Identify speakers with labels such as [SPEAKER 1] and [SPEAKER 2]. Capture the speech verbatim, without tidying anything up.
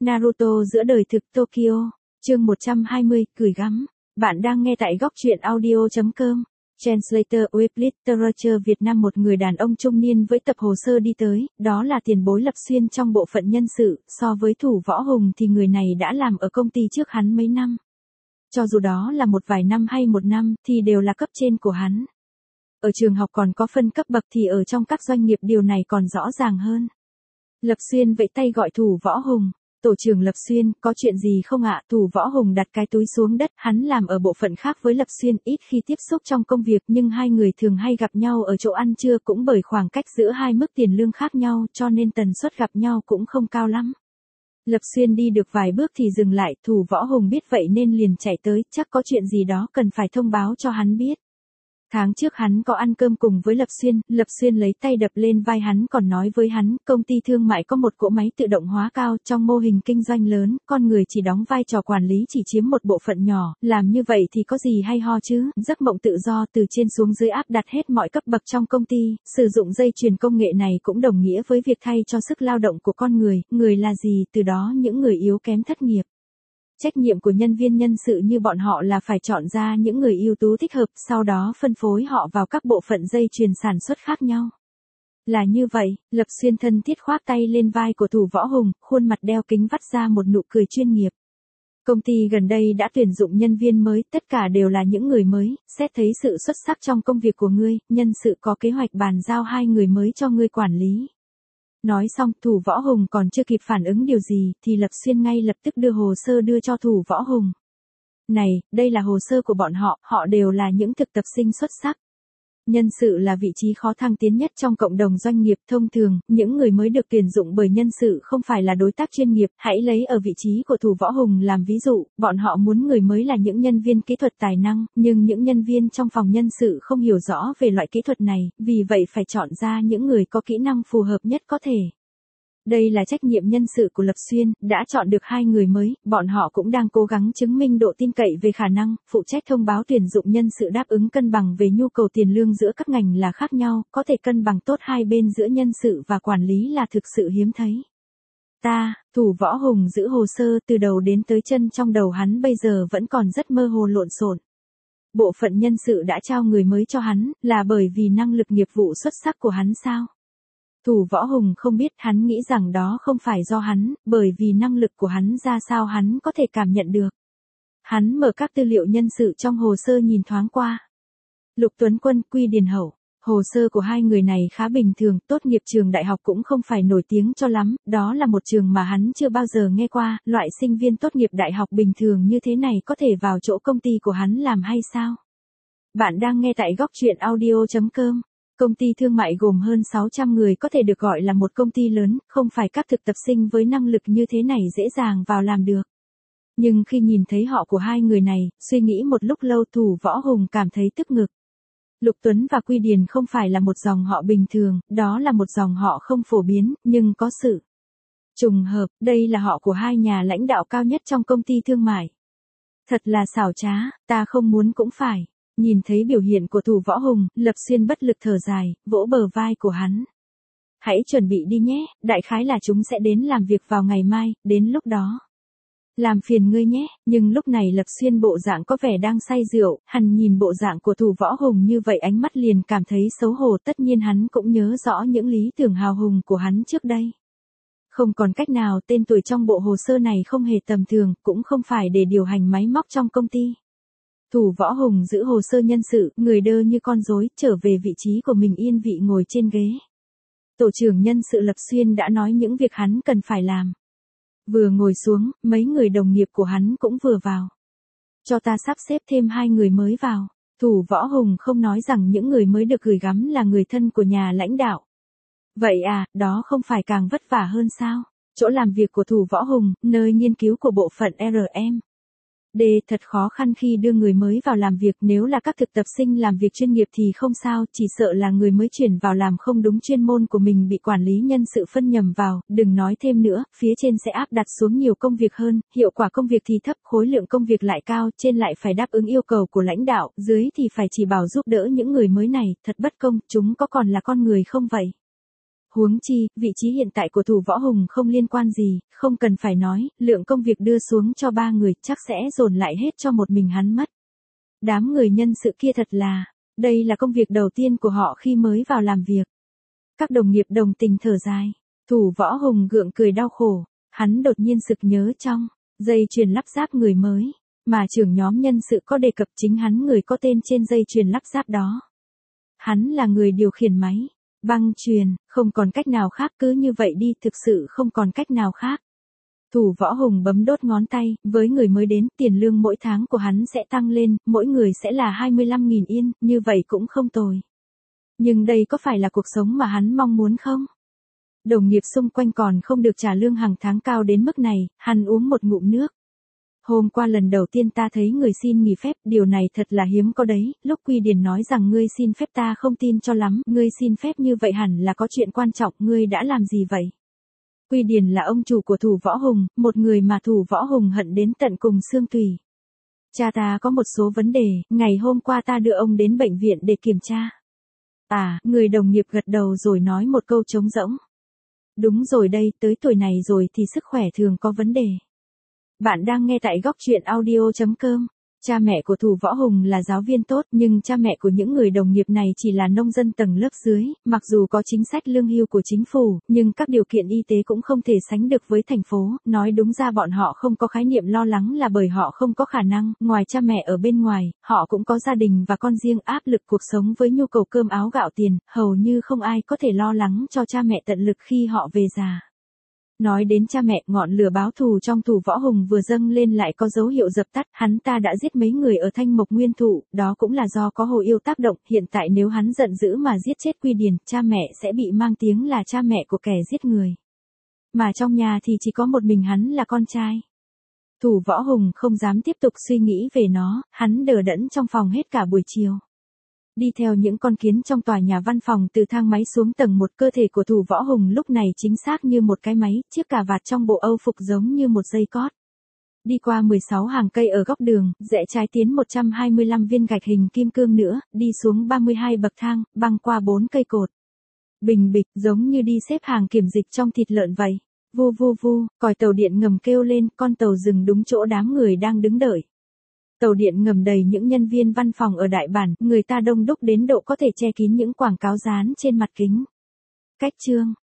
[SPEAKER 1] Naruto giữa đời thực Tokyo, chương một trăm hai mươi, gửi gắm. Bạn đang nghe tại góc truyện audio chấm com. Translator with Literature Việt Nam. Một người đàn ông trung niên với tập hồ sơ đi tới, đó là tiền bối Lập Xuyên trong bộ phận nhân sự. So với Thủ Võ Hùng thì người này đã làm ở công ty trước hắn mấy năm. Cho dù đó là một vài năm hay một năm thì đều là cấp trên của hắn. Ở trường học còn có phân cấp bậc thì ở trong các doanh nghiệp điều này còn rõ ràng hơn. Lập Xuyên vẫy tay gọi Thủ Võ Hùng. Tổ trưởng Lập Xuyên, có chuyện gì không ạ? Thủ Võ Hùng đặt cái túi xuống đất, hắn làm ở bộ phận khác với Lập Xuyên, ít khi tiếp xúc trong công việc nhưng hai người thường hay gặp nhau ở chỗ ăn trưa, cũng bởi khoảng cách giữa hai mức tiền lương khác nhau cho nên tần suất gặp nhau cũng không cao lắm. Lập Xuyên đi được vài bước thì dừng lại, Thủ Võ Hùng biết vậy nên liền chạy tới, chắc có chuyện gì đó cần phải thông báo cho hắn biết. Tháng trước hắn có ăn cơm cùng với Lập Xuyên, Lập Xuyên lấy tay đập lên vai hắn còn nói với hắn, công ty thương mại có một cỗ máy tự động hóa cao, trong mô hình kinh doanh lớn, con người chỉ đóng vai trò quản lý chỉ chiếm một bộ phận nhỏ, làm như vậy thì có gì hay ho chứ, giấc mộng tự do từ trên xuống dưới áp đặt hết mọi cấp bậc trong công ty, sử dụng dây chuyền công nghệ này cũng đồng nghĩa với việc thay cho sức lao động của con người, người là gì, từ đó những người yếu kém thất nghiệp. Trách nhiệm của nhân viên nhân sự như bọn họ là phải chọn ra những người ưu tú thích hợp, sau đó phân phối họ vào các bộ phận dây chuyền sản xuất khác nhau. Là như vậy, Lập Xuyên thân thiết khoác tay lên vai của Thủ Võ Hùng, khuôn mặt đeo kính vắt ra một nụ cười chuyên nghiệp. Công ty gần đây đã tuyển dụng nhân viên mới, tất cả đều là những người mới, xét thấy sự xuất sắc trong công việc của ngươi, nhân sự có kế hoạch bàn giao hai người mới cho ngươi quản lý. Nói xong, Thủ Võ Hùng còn chưa kịp phản ứng điều gì, thì Lập Xuyên ngay lập tức đưa hồ sơ đưa cho Thủ Võ Hùng. Này, đây là hồ sơ của bọn họ, họ đều là những thực tập sinh xuất sắc. Nhân sự là vị trí khó thăng tiến nhất trong cộng đồng doanh nghiệp, thông thường, những người mới được tuyển dụng bởi nhân sự không phải là đối tác chuyên nghiệp, hãy lấy ở vị trí của Thủ Võ Hùng làm ví dụ, bọn họ muốn người mới là những nhân viên kỹ thuật tài năng, nhưng những nhân viên trong phòng nhân sự không hiểu rõ về loại kỹ thuật này, vì vậy phải chọn ra những người có kỹ năng phù hợp nhất có thể. Đây là trách nhiệm nhân sự của Lập Xuyên, đã chọn được hai người mới, bọn họ cũng đang cố gắng chứng minh độ tin cậy về khả năng, phụ trách thông báo tuyển dụng nhân sự đáp ứng cân bằng về nhu cầu tiền lương giữa các ngành là khác nhau, có thể cân bằng tốt hai bên giữa nhân sự và quản lý là thực sự hiếm thấy. Ta, Thủ Võ Hùng giữ hồ sơ từ đầu đến tới chân, trong đầu hắn bây giờ vẫn còn rất mơ hồ lộn xộn. Bộ phận nhân sự đã trao người mới cho hắn, là bởi vì năng lực nghiệp vụ xuất sắc của hắn sao? Thủ Võ Hùng không biết, hắn nghĩ rằng đó không phải do hắn, bởi vì năng lực của hắn ra sao hắn có thể cảm nhận được. Hắn mở các tư liệu nhân sự trong hồ sơ nhìn thoáng qua. Lục Tuấn Quân, Quy Điền Hậu. Hồ sơ của hai người này khá bình thường, tốt nghiệp trường đại học cũng không phải nổi tiếng cho lắm, đó là một trường mà hắn chưa bao giờ nghe qua, loại sinh viên tốt nghiệp đại học bình thường như thế này có thể vào chỗ công ty của hắn làm hay sao? Bạn đang nghe tại góc truyện audio chấm com. Công ty thương mại gồm hơn sáu trăm người có thể được gọi là một công ty lớn, không phải các thực tập sinh với năng lực như thế này dễ dàng vào làm được. Nhưng khi nhìn thấy họ của hai người này, suy nghĩ một lúc lâu, Thủ Võ Hùng cảm thấy tức ngực. Lục Tuấn và Quy Điền không phải là một dòng họ bình thường, đó là một dòng họ không phổ biến, nhưng có sự trùng hợp, đây là họ của hai nhà lãnh đạo cao nhất trong công ty thương mại. Thật là xảo trá, ta không muốn cũng phải. Nhìn thấy biểu hiện của Thủ Võ Hùng, Lập Xuyên bất lực thở dài, vỗ bờ vai của hắn. Hãy chuẩn bị đi nhé, đại khái là chúng sẽ đến làm việc vào ngày mai, đến lúc đó. Làm phiền ngươi nhé, nhưng lúc này Lập Xuyên bộ dạng có vẻ đang say rượu, hắn nhìn bộ dạng của Thủ Võ Hùng như vậy ánh mắt liền cảm thấy xấu hổ, tất nhiên hắn cũng nhớ rõ những lý tưởng hào hùng của hắn trước đây. Không còn cách nào, tên tuổi trong bộ hồ sơ này không hề tầm thường, cũng không phải để điều hành máy móc trong công ty. Thủ Võ Hùng giữ hồ sơ nhân sự, người đơ như con rối, trở về vị trí của mình yên vị ngồi trên ghế. Tổ trưởng nhân sự Lập Xuyên đã nói những việc hắn cần phải làm. Vừa ngồi xuống, mấy người đồng nghiệp của hắn cũng vừa vào. Cho ta sắp xếp thêm hai người mới vào. Thủ Võ Hùng không nói rằng những người mới được gửi gắm là người thân của nhà lãnh đạo. Vậy à, đó không phải càng vất vả hơn sao? Chỗ làm việc của Thủ Võ Hùng, nơi nghiên cứu của bộ phận R M. D thật khó khăn khi đưa người mới vào làm việc, nếu là các thực tập sinh làm việc chuyên nghiệp thì không sao, chỉ sợ là người mới chuyển vào làm không đúng chuyên môn của mình bị quản lý nhân sự phân nhầm vào, đừng nói thêm nữa, phía trên sẽ áp đặt xuống nhiều công việc hơn, hiệu quả công việc thì thấp, khối lượng công việc lại cao, trên lại phải đáp ứng yêu cầu của lãnh đạo, dưới thì phải chỉ bảo giúp đỡ những người mới này, thật bất công, chúng có còn là con người không vậy? Huống chi, vị trí hiện tại của Thủ Võ Hùng không liên quan gì, không cần phải nói, lượng công việc đưa xuống cho ba người chắc sẽ dồn lại hết cho một mình hắn mất. Đám người nhân sự kia thật là, đây là công việc đầu tiên của họ khi mới vào làm việc. Các đồng nghiệp đồng tình thở dài. Thủ Võ Hùng gượng cười đau khổ, hắn đột nhiên sực nhớ trong dây chuyền lắp ráp người mới, mà trưởng nhóm nhân sự có đề cập chính hắn người có tên trên dây chuyền lắp ráp đó. Hắn là người điều khiển máy, băng chuyền, không còn cách nào khác, cứ như vậy đi, thực sự không còn cách nào khác. Thủ Võ Hùng bấm đốt ngón tay, với người mới đến, tiền lương mỗi tháng của hắn sẽ tăng lên, mỗi người sẽ là hai mươi lăm nghìn yên, như vậy cũng không tồi. Nhưng đây có phải là cuộc sống mà hắn mong muốn không? Đồng nghiệp xung quanh còn không được trả lương hàng tháng cao đến mức này, hắn uống một ngụm nước. Hôm qua lần đầu tiên ta thấy người xin nghỉ phép, điều này thật là hiếm có đấy, lúc Quy Điền nói rằng ngươi xin phép ta không tin cho lắm, ngươi xin phép như vậy hẳn là có chuyện quan trọng, ngươi đã làm gì vậy? Quy Điền là ông chủ của Thủ Võ Hùng, một người mà Thủ Võ Hùng hận đến tận cùng xương tủy. Cha ta có một số vấn đề, ngày hôm qua ta đưa ông đến bệnh viện để kiểm tra. À, người đồng nghiệp gật đầu rồi nói một câu trống rỗng. Đúng rồi đây, tới tuổi này rồi thì sức khỏe thường có vấn đề. Bạn đang nghe tại góc truyện audio chấm com. Cha mẹ của Thủ Võ Hùng là giáo viên tốt, nhưng cha mẹ của những người đồng nghiệp này chỉ là nông dân tầng lớp dưới, mặc dù có chính sách lương hưu của chính phủ, nhưng các điều kiện y tế cũng không thể sánh được với thành phố, nói đúng ra bọn họ không có khái niệm lo lắng là bởi họ không có khả năng, ngoài cha mẹ ở bên ngoài, họ cũng có gia đình và con riêng, áp lực cuộc sống với nhu cầu cơm áo gạo tiền, hầu như không ai có thể lo lắng cho cha mẹ tận lực khi họ về già. Nói đến cha mẹ, ngọn lửa báo thù trong Thủ Võ Hùng vừa dâng lên lại có dấu hiệu dập tắt, hắn ta đã giết mấy người ở Thanh Mộc Nguyên Thụ, đó cũng là do có Hồ Yêu tác động, hiện tại nếu hắn giận dữ mà giết chết Quy Điền, cha mẹ sẽ bị mang tiếng là cha mẹ của kẻ giết người. Mà trong nhà thì chỉ có một mình hắn là con trai. Thủ Võ Hùng không dám tiếp tục suy nghĩ về nó, hắn đờ đẫn trong phòng hết cả buổi chiều. Đi theo những con kiến trong tòa nhà văn phòng từ thang máy xuống tầng một, cơ thể của Thủ Võ Hùng lúc này chính xác như một cái máy, chiếc cà vạt trong bộ âu phục giống như một dây cót. Đi qua mười sáu hàng cây ở góc đường, rẽ trái tiến một trăm hai mươi lăm viên gạch hình kim cương nữa, đi xuống ba mươi hai bậc thang, băng qua bốn cây cột. Bình bịch, giống như đi xếp hàng kiểm dịch trong thịt lợn vậy. Vu vu vu, còi tàu điện ngầm kêu lên, con tàu dừng đúng chỗ đám người đang đứng đợi. Tàu điện ngầm đầy những nhân viên văn phòng ở đại bản, người ta đông đúc đến độ có thể che kín những quảng cáo dán trên mặt kính. Cách chương,